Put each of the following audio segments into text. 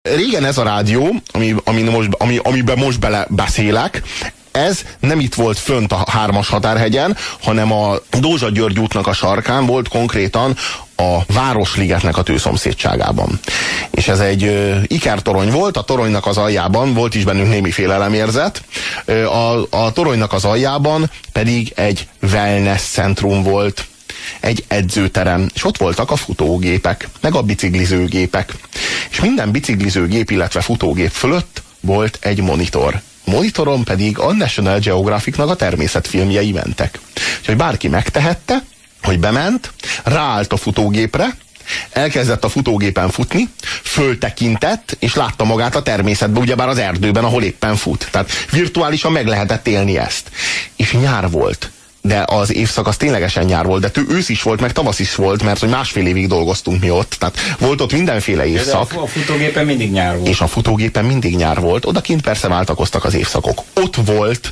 Régen ez a rádió, amiben most bele beszélek, ez nem itt volt fönt a 3-as határhegyen, hanem a Dózsa György útnak a sarkán volt, konkrétan a Városligetnek a tőszomszédságában. És ez egy ikertorony volt, a toronynak az aljában volt is bennünk némi félelemérzet, a toronynak az aljában pedig egy wellness centrum volt, egy edzőterem, és ott voltak a futógépek, meg a biciklizőgépek. És minden biciklizőgép, illetve futógép fölött volt egy monitor. Monitoron pedig a National Geographicnak a természetfilmjei mentek. Úgyhogy bárki megtehette, hogy bement, ráállt a futógépre, elkezdett a futógépen futni, föltekintett, és látta magát a természetben, ugyebár az erdőben, ahol éppen fut. Tehát virtuálisan meg lehetett élni ezt. És nyár volt. De az évszak az ténylegesen nyár volt, de ősz is volt, meg tavasz is volt, mert hogy 1,5 évig dolgoztunk mi ott. Tehát volt ott mindenféle évszak. De a futógépen mindig nyár volt. És a futógépen mindig nyár volt. Odakint persze váltakoztak az évszakok. Ott volt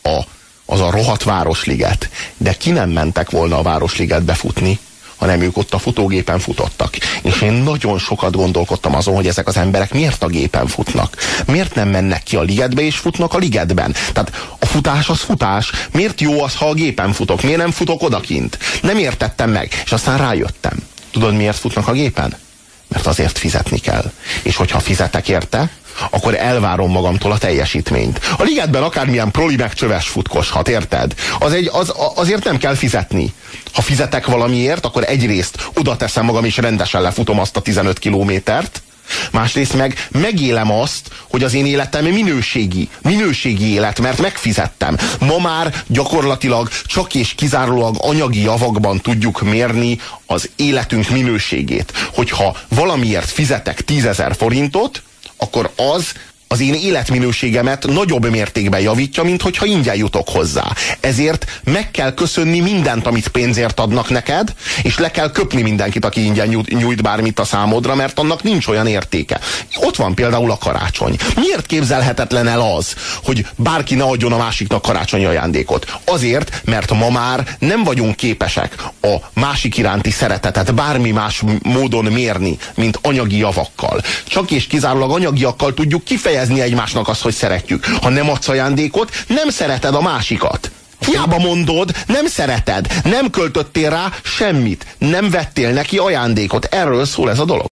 az a rohadt Városliget. De ki nem mentek volna a Városligetbe futni, hanem ők ott a futógépen futottak. És én nagyon sokat gondolkodtam azon, hogy ezek az emberek miért a gépen futnak. Miért nem mennek ki a ligetbe és futnak a ligetben? Tehát a futás az futás. Miért jó az, ha a gépen futok? Miért nem futok odakint? Nem értettem meg. És aztán rájöttem. Tudod, miért futnak a gépen? Mert azért fizetni kell. És hogyha fizetek érte, akkor elvárom magamtól a teljesítményt. A ligetben akármilyen proli meg csöves futkoshat, érted? Azért nem kell fizetni. Ha fizetek valamiért, akkor egyrészt oda teszem magam, és rendesen lefutom azt a 15 kilométert, másrészt meg megélem azt, hogy az én életem minőségi élet, mert megfizettem. Ma már gyakorlatilag csak és kizárólag anyagi javakban tudjuk mérni az életünk minőségét. Hogyha valamiért fizetek 10 000 forintot, akkor az én életminőségemet nagyobb mértékben javítja, mint hogyha ingyen jutok hozzá. Ezért meg kell köszönni mindent, amit pénzért adnak neked, és le kell köpni mindenkit, aki ingyen nyújt bármit a számodra, mert annak nincs olyan értéke. Ott van például a karácsony. Miért képzelhetetlen el az, hogy bárki ne adjon a másiknak karácsonyi ajándékot? Azért, mert ma már nem vagyunk képesek a másik iránti szeretetet bármi más módon mérni, mint anyagi javakkal. Csak és kizárólag anyagiakkal tudjuk kifejezni egymásnak azt, hogy szeretjük. Ha nem adsz ajándékot, nem szereted a másikat. Hiába mondod, nem szereted, nem költöttél rá semmit, nem vettél neki ajándékot. Erről szól ez a dolog.